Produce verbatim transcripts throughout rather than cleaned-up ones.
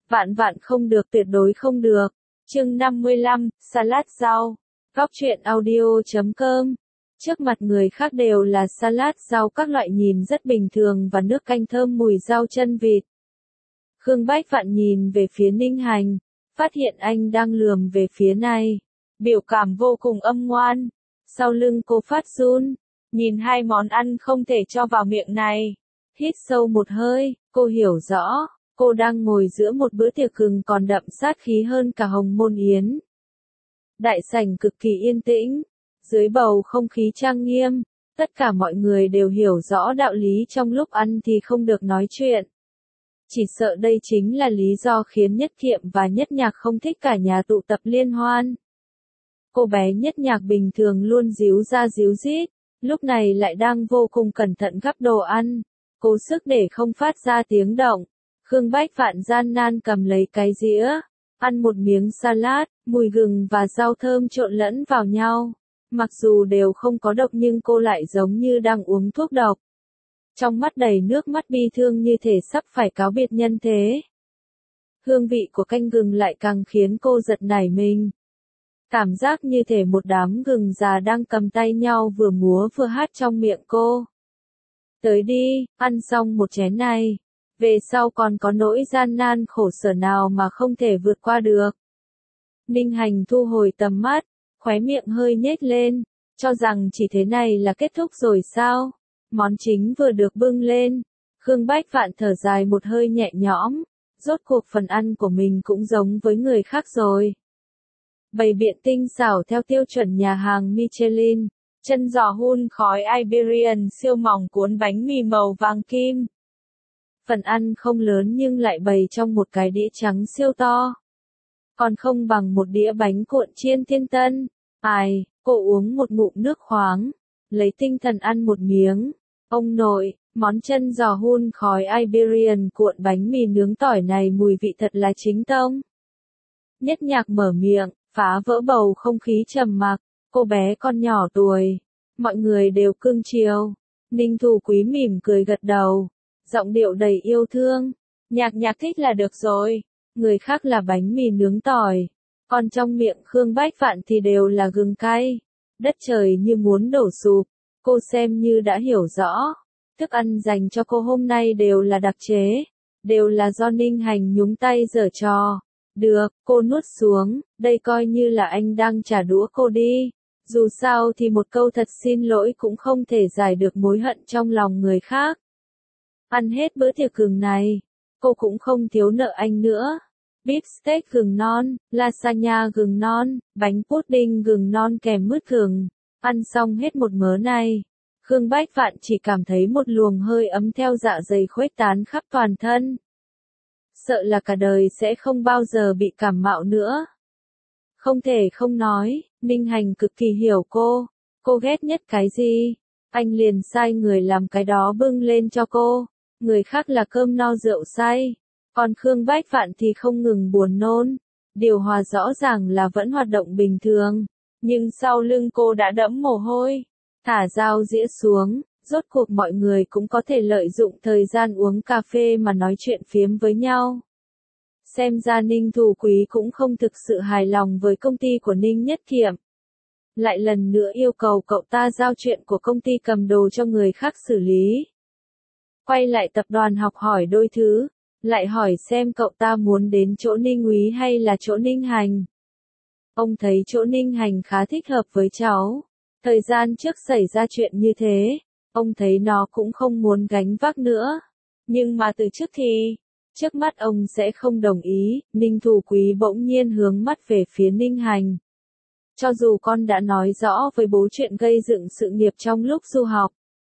Vạn vạn không được, tuyệt đối không được. Chương năm mươi lăm, salad rau. Góc truyện audio chấm com. Trước mặt người khác đều là salad rau các loại nhìn rất bình thường và nước canh thơm mùi rau chân vịt. Khương Bách Vạn nhìn về phía Ninh Hành, phát hiện anh đang lườm về phía này. Biểu cảm vô cùng âm ngoan. Sau lưng cô phát run, nhìn hai món ăn không thể cho vào miệng này. Hít sâu một hơi, cô hiểu rõ, cô đang ngồi giữa một bữa tiệc gừng còn đậm sát khí hơn cả hồng môn yến. Đại sảnh cực kỳ yên tĩnh, dưới bầu không khí trang nghiêm, tất cả mọi người đều hiểu rõ đạo lý trong lúc ăn thì không được nói chuyện. Chỉ sợ đây chính là lý do khiến Nhất Kiệm và Nhất Nhạc không thích cả nhà tụ tập liên hoan. Cô bé Nhất Nhạc bình thường luôn díu ra díu dít, lúc này lại đang vô cùng cẩn thận gắp đồ ăn, cố sức để không phát ra tiếng động. Khương Bách Vạn gian nan cầm lấy cái dĩa, ăn một miếng salad, mùi gừng và rau thơm trộn lẫn vào nhau. Mặc dù đều không có độc nhưng cô lại giống như đang uống thuốc độc. Trong mắt đầy nước mắt bi thương như thể sắp phải cáo biệt nhân thế. Hương vị của canh gừng lại càng khiến cô giật nảy mình. Cảm giác như thể một đám gừng già đang cầm tay nhau vừa múa vừa hát trong miệng cô. Tới đi, ăn xong một chén này. Về sau còn có nỗi gian nan khổ sở nào mà không thể vượt qua được. Ninh Hành thu hồi tầm mắt, khóe miệng hơi nhếch lên, cho rằng chỉ thế này là kết thúc rồi sao? Món chính vừa được bưng lên, Khương Bách Vạn thở dài một hơi nhẹ nhõm, rốt cuộc phần ăn của mình cũng giống với người khác rồi. Bày biện tinh xảo theo tiêu chuẩn nhà hàng Michelin, chân giò hun khói Iberian siêu mỏng cuốn bánh mì màu vàng kim. Phần ăn không lớn nhưng lại bày trong một cái đĩa trắng siêu to. Còn không bằng một đĩa bánh cuộn chiên thiên tân. Ai, cô uống một ngụm nước khoáng, lấy tinh thần ăn một miếng. Ông nội, món chân giò hun khói Iberian cuộn bánh mì nướng tỏi này mùi vị thật là chính tông. Nhất Nhạc mở miệng, phá vỡ bầu không khí trầm mặc. Cô bé con nhỏ tuổi, mọi người đều cưng chiều. Ninh Thủ Quý mỉm cười gật đầu, giọng điệu đầy yêu thương. Nhạc Nhạc thích là được rồi, người khác là bánh mì nướng tỏi, còn trong miệng Khương Bách Vạn thì đều là gừng cay. Đất trời như muốn đổ sụp, cô xem như đã hiểu rõ. Thức ăn dành cho cô hôm nay đều là đặc chế, đều là do Ninh Hành nhúng tay giở trò. Được, cô nuốt xuống, đây coi như là anh đang trả đũa cô đi. Dù sao thì một câu thật xin lỗi cũng không thể giải được mối hận trong lòng người khác. Ăn hết bữa tiệc gừng này, cô cũng không thiếu nợ anh nữa. Beef steak gừng non, lasagna gừng non, bánh pudding gừng non kèm mứt gừng. Ăn xong hết một mớ này, Khương Bách Vạn chỉ cảm thấy một luồng hơi ấm theo dạ dày khuếch tán khắp toàn thân. Sợ là cả đời sẽ không bao giờ bị cảm mạo nữa. Không thể không nói, Ninh Hành cực kỳ hiểu cô. Cô ghét nhất cái gì? Anh liền sai người làm cái đó bưng lên cho cô. Người khác là cơm no rượu say. Còn Khương Bách Vạn thì không ngừng buồn nôn. Điều hòa rõ ràng là vẫn hoạt động bình thường. Nhưng sau lưng cô đã đẫm mồ hôi. Thả dao dĩa xuống, rốt cuộc mọi người cũng có thể lợi dụng thời gian uống cà phê mà nói chuyện phiếm với nhau. Xem ra Ninh Thủ Quý cũng không thực sự hài lòng với công ty của Ninh Nhất Kiệm. Lại lần nữa yêu cầu cậu ta giao chuyện của công ty cầm đồ cho người khác xử lý. Quay lại tập đoàn học hỏi đôi thứ, lại hỏi xem cậu ta muốn đến chỗ Ninh Úy hay là chỗ Ninh Hành. Ông thấy chỗ Ninh Hành khá thích hợp với cháu. Thời gian trước xảy ra chuyện như thế, ông thấy nó cũng không muốn gánh vác nữa. Nhưng mà từ trước thì, trước mắt ông sẽ không đồng ý. Ninh Thủ Quý bỗng nhiên hướng mắt về phía Ninh Hành. Cho dù con đã nói rõ với bố chuyện gây dựng sự nghiệp trong lúc du học,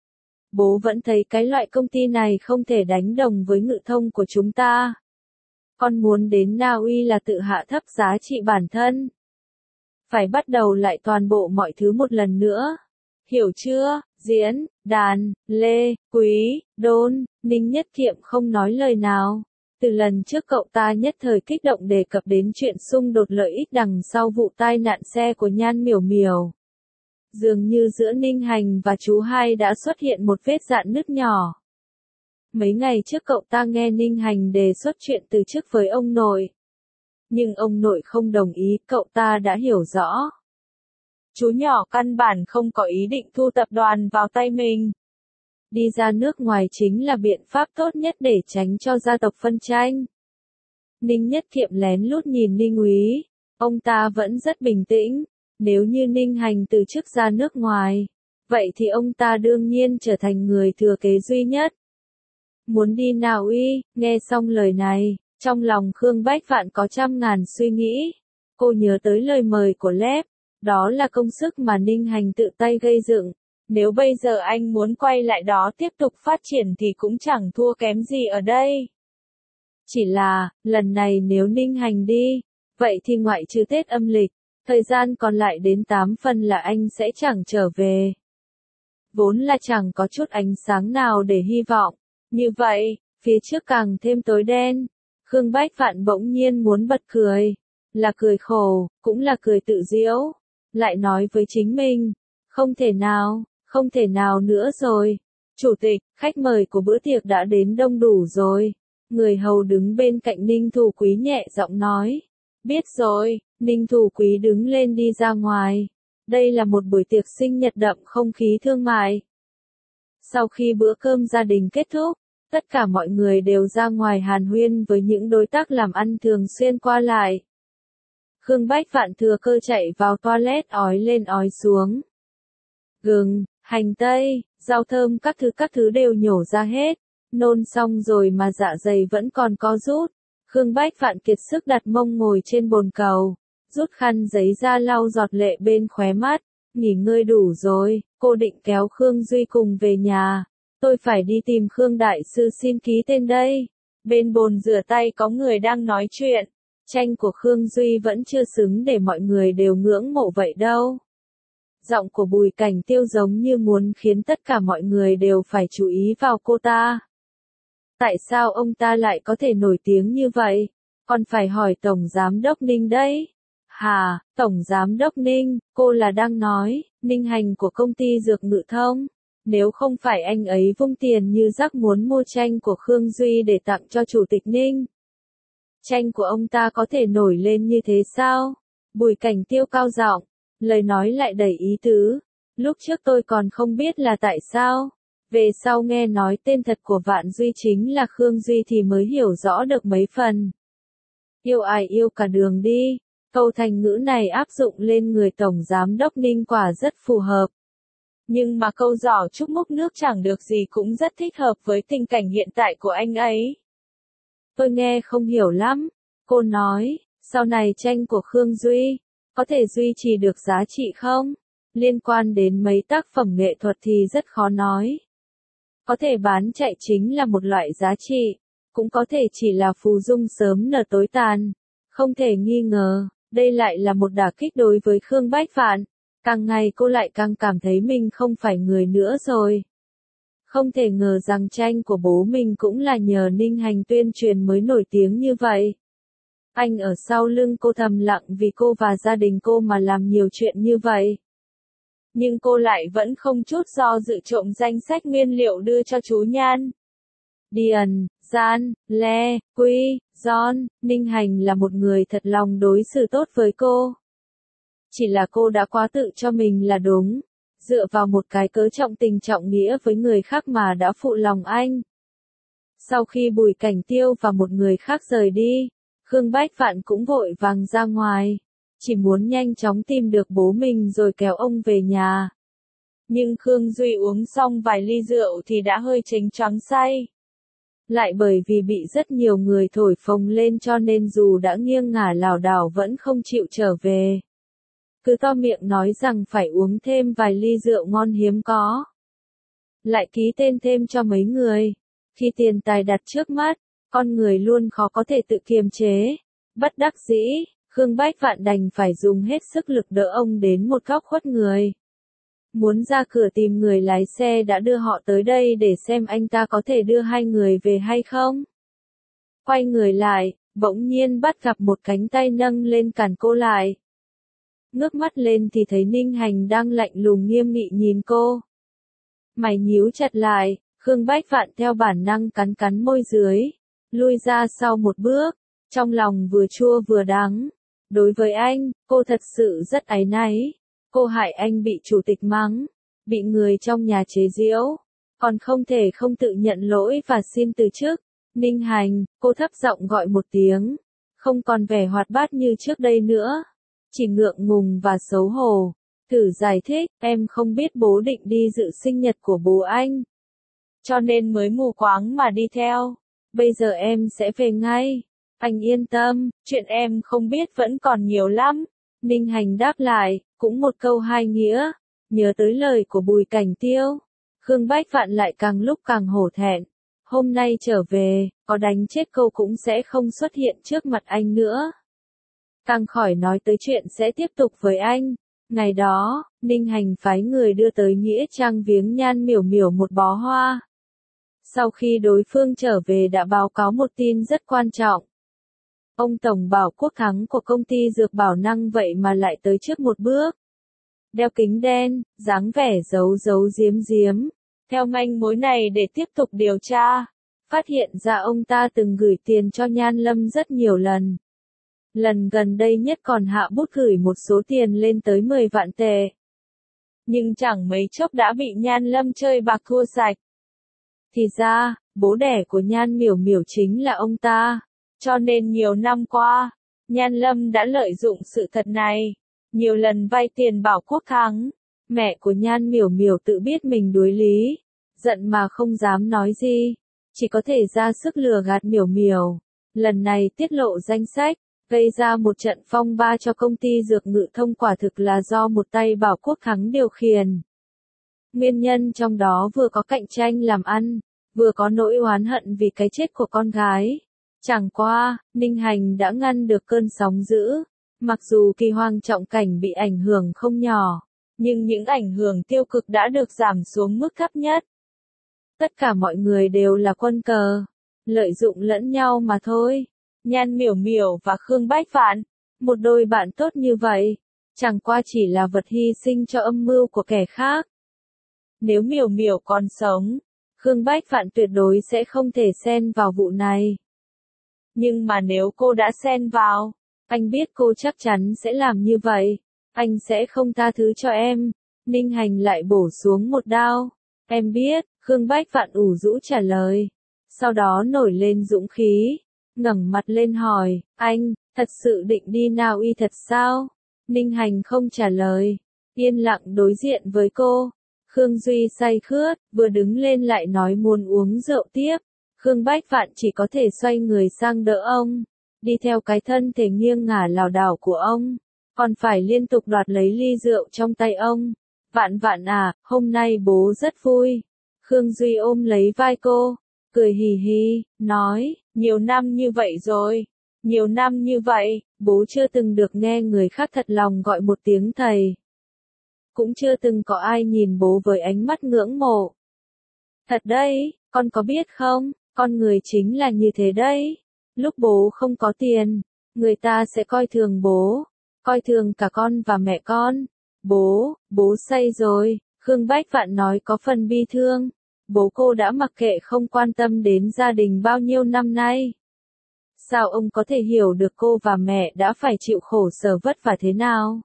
bố vẫn thấy cái loại công ty này không thể đánh đồng với Ngự Thông của chúng ta. Con muốn đến Na Uy là tự hạ thấp giá trị bản thân. Phải bắt đầu lại toàn bộ mọi thứ một lần nữa. Hiểu chưa? Diễn, đàn, lê, quý, đôn. Ninh Nhất Kiệm không nói lời nào. Từ lần trước cậu ta nhất thời kích động đề cập đến chuyện xung đột lợi ích đằng sau vụ tai nạn xe của Nhan Miểu Miểu. Dường như giữa Ninh Hành và chú hai đã xuất hiện một vết rạn nứt nhỏ. Mấy ngày trước cậu ta nghe Ninh Hành đề xuất chuyện từ chức với ông nội. Nhưng ông nội không đồng ý, cậu ta đã hiểu rõ. Chú nhỏ căn bản không có ý định thu tập đoàn vào tay mình. Đi ra nước ngoài chính là biện pháp tốt nhất để tránh cho gia tộc phân tranh. Ninh Nhất Kiệm lén lút nhìn Ninh Úy, ông ta vẫn rất bình tĩnh. Nếu như Ninh Hành từ chức ra nước ngoài, vậy thì ông ta đương nhiên trở thành người thừa kế duy nhất. Muốn đi nào uy, nghe xong lời này, trong lòng Khương Bách Vạn có trăm ngàn suy nghĩ. Cô nhớ tới lời mời của Lép, đó là công sức mà Ninh Hành tự tay gây dựng. Nếu bây giờ anh muốn quay lại đó tiếp tục phát triển thì cũng chẳng thua kém gì ở đây. Chỉ là, lần này nếu Ninh Hành đi, vậy thì ngoại trừ Tết âm lịch, thời gian còn lại đến tám phần là anh sẽ chẳng trở về. Vốn là chẳng có chút ánh sáng nào để hy vọng. Như vậy, phía trước càng thêm tối đen. Khương Bách Vạn bỗng nhiên muốn bật cười. Là cười khổ, cũng là cười tự giễu. Lại nói với chính mình, không thể nào, không thể nào nữa rồi. Chủ tịch, khách mời của bữa tiệc đã đến đông đủ rồi. Người hầu đứng bên cạnh Ninh Thủ Quý nhẹ giọng nói. Biết rồi, Ninh Thủ Quý đứng lên đi ra ngoài. Đây là một buổi tiệc sinh nhật đậm không khí thương mại. Sau khi bữa cơm gia đình kết thúc, tất cả mọi người đều ra ngoài hàn huyên với những đối tác làm ăn thường xuyên qua lại. Khương Bách Vạn thừa cơ chạy vào toilet ói lên ói xuống. Gừng, hành tây, rau thơm các thứ các thứ đều nhổ ra hết. Nôn xong rồi mà dạ dày vẫn còn có rút. Khương Bách Vạn kiệt sức đặt mông ngồi trên bồn cầu. Rút khăn giấy ra lau giọt lệ bên khóe mắt. Nghỉ ngơi đủ rồi, cô định kéo Khương Duy cùng về nhà. Tôi phải đi tìm Khương Đại Sư xin ký tên đây. Bên bồn rửa tay có người đang nói chuyện. Tranh của Khương Duy vẫn chưa xứng để mọi người đều ngưỡng mộ vậy đâu. Giọng của Bùi Cảnh Tiêu giống như muốn khiến tất cả mọi người đều phải chú ý vào cô ta. Tại sao ông ta lại có thể nổi tiếng như vậy? Còn phải hỏi Tổng Giám Đốc Ninh đấy. Hà, Tổng Giám Đốc Ninh, cô là đang nói, Ninh Hành của công ty Dược Ngự Thông. Nếu không phải anh ấy vung tiền như rác muốn mua tranh của Khương Duy để tặng cho Chủ tịch Ninh. Tranh của ông ta có thể nổi lên như thế sao? Bùi Cảnh Tiêu cao giọng, lời nói lại đầy ý tứ. Lúc trước tôi còn không biết là tại sao. Về sau nghe nói tên thật của Vạn Duy chính là Khương Duy thì mới hiểu rõ được mấy phần. Yêu ai yêu cả đường đi. Câu thành ngữ này áp dụng lên người Tổng Giám Đốc Ninh quả rất phù hợp. Nhưng mà câu giỏ chúc múc nước chẳng được gì cũng rất thích hợp với tình cảnh hiện tại của anh ấy. Tôi nghe không hiểu lắm. Cô nói, sau này tranh của Khương Duy, có thể duy trì được giá trị không? Liên quan đến mấy tác phẩm nghệ thuật thì rất khó nói. Có thể bán chạy chính là một loại giá trị, cũng có thể chỉ là phù dung sớm nở tối tàn. Không thể nghi ngờ, đây lại là một đả kích đối với Khương Bách Vạn. Càng ngày cô lại càng cảm thấy mình không phải người nữa rồi. Không thể ngờ rằng tranh của bố mình cũng là nhờ Ninh Hành tuyên truyền mới nổi tiếng như vậy. Anh ở sau lưng cô thầm lặng vì cô và gia đình cô mà làm nhiều chuyện như vậy. Nhưng cô lại vẫn không chút do dự trộm danh sách nguyên liệu đưa cho chú Nhan. Điền, Gian, Le, Quy, John, Ninh Hành là một người thật lòng đối xử tốt với cô. Chỉ là cô đã quá tự cho mình là đúng, dựa vào một cái cớ trọng tình trọng nghĩa với người khác mà đã phụ lòng anh. Sau khi Bùi Cảnh Tiêu và một người khác rời đi, Khương Bách Vạn cũng vội vàng ra ngoài, chỉ muốn nhanh chóng tìm được bố mình rồi kéo ông về nhà. Nhưng Khương Duy uống xong vài ly rượu thì đã hơi chênh choáng say. Lại bởi vì bị rất nhiều người thổi phồng lên cho nên dù đã nghiêng ngả lảo đảo vẫn không chịu trở về. Cứ to miệng nói rằng phải uống thêm vài ly rượu ngon hiếm có. Lại ký tên thêm cho mấy người. Khi tiền tài đặt trước mắt, con người luôn khó có thể tự kiềm chế. Bất đắc dĩ, Khương Bách Vạn đành phải dùng hết sức lực đỡ ông đến một góc khuất người. Muốn ra cửa tìm người lái xe đã đưa họ tới đây để xem anh ta có thể đưa hai người về hay không. Quay người lại, bỗng nhiên bắt gặp một cánh tay nâng lên cản cô lại. Ngước mắt lên thì thấy Ninh Hành đang lạnh lùng nghiêm nghị nhìn cô. Mày nhíu chặt lại, Khương Bách Vạn theo bản năng cắn cắn môi dưới, lui ra sau một bước, trong lòng vừa chua vừa đắng. Đối với anh, cô thật sự rất áy náy. Cô hại anh bị chủ tịch mắng, bị người trong nhà chế giễu, còn không thể không tự nhận lỗi và xin từ chức. Ninh Hành, cô thấp giọng gọi một tiếng, không còn vẻ hoạt bát như trước đây nữa, chỉ ngượng ngùng và xấu hổ. Thử giải thích, em không biết bố định đi dự sinh nhật của bố anh, cho nên mới mù quáng mà đi theo. Bây giờ em sẽ về ngay. Anh yên tâm, chuyện em không biết vẫn còn nhiều lắm. Ninh Hành đáp lại, cũng một câu hai nghĩa, nhớ tới lời của Bùi Cảnh Tiêu. Khương Bách Vạn lại càng lúc càng hổ thẹn. Hôm nay trở về, có đánh chết cô cũng sẽ không xuất hiện trước mặt anh nữa. Càng khỏi nói tới chuyện sẽ tiếp tục với anh. Ngày đó, Ninh Hành phái người đưa tới nghĩa trang viếng Nhan Miểu Miểu một bó hoa. Sau khi đối phương trở về đã báo cáo một tin rất quan trọng. Ông Tổng Bảo Quốc Thắng của công ty dược bảo năng vậy mà lại tới trước một bước. Đeo kính đen, dáng vẻ giấu giấu giếm giếm. Theo manh mối này để tiếp tục điều tra, phát hiện ra ông ta từng gửi tiền cho Nhan Lâm rất nhiều lần. Lần gần đây nhất còn hạ bút gửi một số tiền lên tới mười vạn tệ. Nhưng chẳng mấy chốc đã bị Nhan Lâm chơi bạc thua sạch. Thì ra, bố đẻ của Nhan Miểu Miểu chính là ông ta. Cho nên nhiều năm qua, Nhan Lâm đã lợi dụng sự thật này, nhiều lần vay tiền Bảo Quốc Thắng. Mẹ của Nhan Miểu Miểu tự biết mình đuối lý, giận mà không dám nói gì, chỉ có thể ra sức lừa gạt Miểu Miểu. Lần này tiết lộ danh sách, gây ra một trận phong ba cho công ty dược ngự thông, quả thực là do một tay Bảo Quốc Thắng điều khiển. Nguyên nhân trong đó vừa có cạnh tranh làm ăn, vừa có nỗi oán hận vì cái chết của con gái. Chẳng qua, Ninh Hành đã ngăn được cơn sóng dữ. Mặc dù Kỳ Hoang Trọng Cảnh bị ảnh hưởng không nhỏ, nhưng những ảnh hưởng tiêu cực đã được giảm xuống mức thấp nhất. Tất cả mọi người đều là quân cờ, lợi dụng lẫn nhau mà thôi. Nhan Miểu Miểu và Khương Bách Vạn, một đôi bạn tốt như vậy, chẳng qua chỉ là vật hy sinh cho âm mưu của kẻ khác. Nếu Miểu Miểu còn sống, Khương Bách Vạn tuyệt đối sẽ không thể xen vào vụ này. Nhưng mà nếu cô đã xen vào, anh biết cô chắc chắn sẽ làm như vậy. Anh sẽ không tha thứ cho em. Ninh Hành lại bổ xuống một đao. Em biết, Khương Bách Vạn ủ rũ trả lời. Sau đó nổi lên dũng khí, ngẩng mặt lên hỏi, anh, thật sự định đi Na Uy thật sao? Ninh Hành không trả lời, yên lặng đối diện với cô. Khương Duy say khướt, vừa đứng lên lại nói muốn uống rượu tiếp. Khương Bách Vạn chỉ có thể xoay người sang đỡ ông, đi theo cái thân thể nghiêng ngả lảo đảo của ông, còn phải liên tục đoạt lấy ly rượu trong tay ông. Vạn Vạn à, hôm nay bố rất vui. Khương Duy ôm lấy vai cô, cười hì hì, nói, nhiều năm như vậy rồi, nhiều năm như vậy, bố chưa từng được nghe người khác thật lòng gọi một tiếng thầy. Cũng chưa từng có ai nhìn bố với ánh mắt ngưỡng mộ. Thật đấy, con có biết không, con người chính là như thế đấy. Lúc bố không có tiền, người ta sẽ coi thường bố, coi thường cả con và mẹ con. Bố, bố say rồi, Khương Bách Vạn nói có phần bi thương. Bố cô đã mặc kệ không quan tâm đến gia đình bao nhiêu năm nay. Sao ông có thể hiểu được cô và mẹ đã phải chịu khổ sở vất vả thế nào?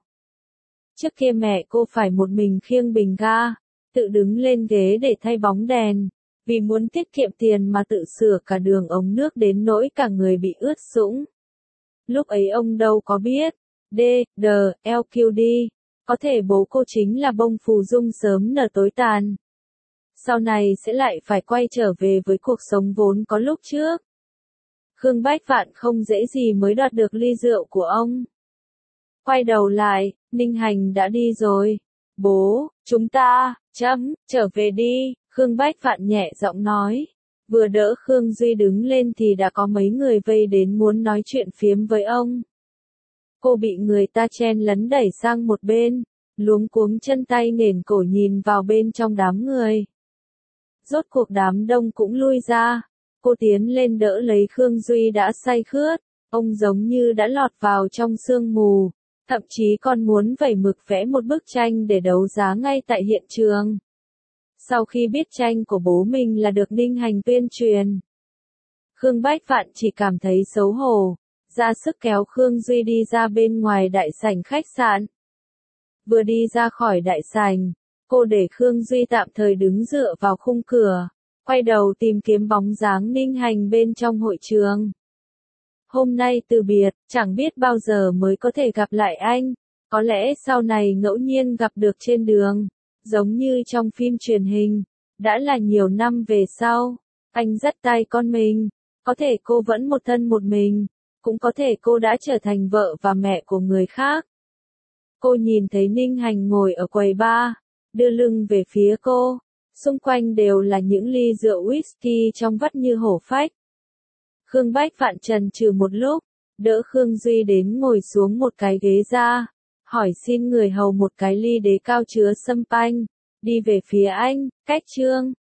Trước kia mẹ cô phải một mình khiêng bình ga, tự đứng lên ghế để thay bóng đèn, vì muốn tiết kiệm tiền mà tự sửa cả đường ống nước đến nỗi cả người bị ướt sũng. Lúc ấy ông đâu có biết, D, D, L Q D, có thể bố cô chính là bông phù dung sớm nở tối tàn. Sau này sẽ lại phải quay trở về với cuộc sống vốn có lúc trước. Khương Bách Vạn không dễ gì mới đoạt được ly rượu của ông. Quay đầu lại, Ninh Hành đã đi rồi. Bố, chúng ta, chấm, trở về đi, Khương Bách Vạn nhẹ giọng nói. Vừa đỡ Khương Duy đứng lên thì đã có mấy người vây đến muốn nói chuyện phiếm với ông. Cô bị người ta chen lấn đẩy sang một bên, luống cuống chân tay nền cổ nhìn vào bên trong đám người. Rốt cuộc đám đông cũng lui ra, cô tiến lên đỡ lấy Khương Duy đã say khướt, ông giống như đã lọt vào trong sương mù, thậm chí còn muốn vẩy mực vẽ một bức tranh để đấu giá ngay tại hiện trường. Sau khi biết tranh của bố mình là được Ninh Hành tuyên truyền, Khương Bách Vạn chỉ cảm thấy xấu hổ, ra sức kéo Khương Duy đi ra bên ngoài đại sảnh khách sạn. Vừa đi ra khỏi đại sảnh, cô để Khương Duy tạm thời đứng dựa vào khung cửa, quay đầu tìm kiếm bóng dáng Ninh Hành bên trong hội trường. Hôm nay từ biệt, chẳng biết bao giờ mới có thể gặp lại anh, có lẽ sau này ngẫu nhiên gặp được trên đường, giống như trong phim truyền hình, đã là nhiều năm về sau, anh dắt tay con mình, có thể cô vẫn một thân một mình, cũng có thể cô đã trở thành vợ và mẹ của người khác. Cô nhìn thấy Ninh Hành ngồi ở quầy bar, đưa lưng về phía cô, xung quanh đều là những ly rượu whisky trong vắt như hổ phách. Khương Bách Vạn chần chừ một lúc, đỡ Khương Duy đến ngồi xuống một cái ghế ra, hỏi xin người hầu một cái ly đế cao chứa sâm panh, đi về phía anh, cách Trương.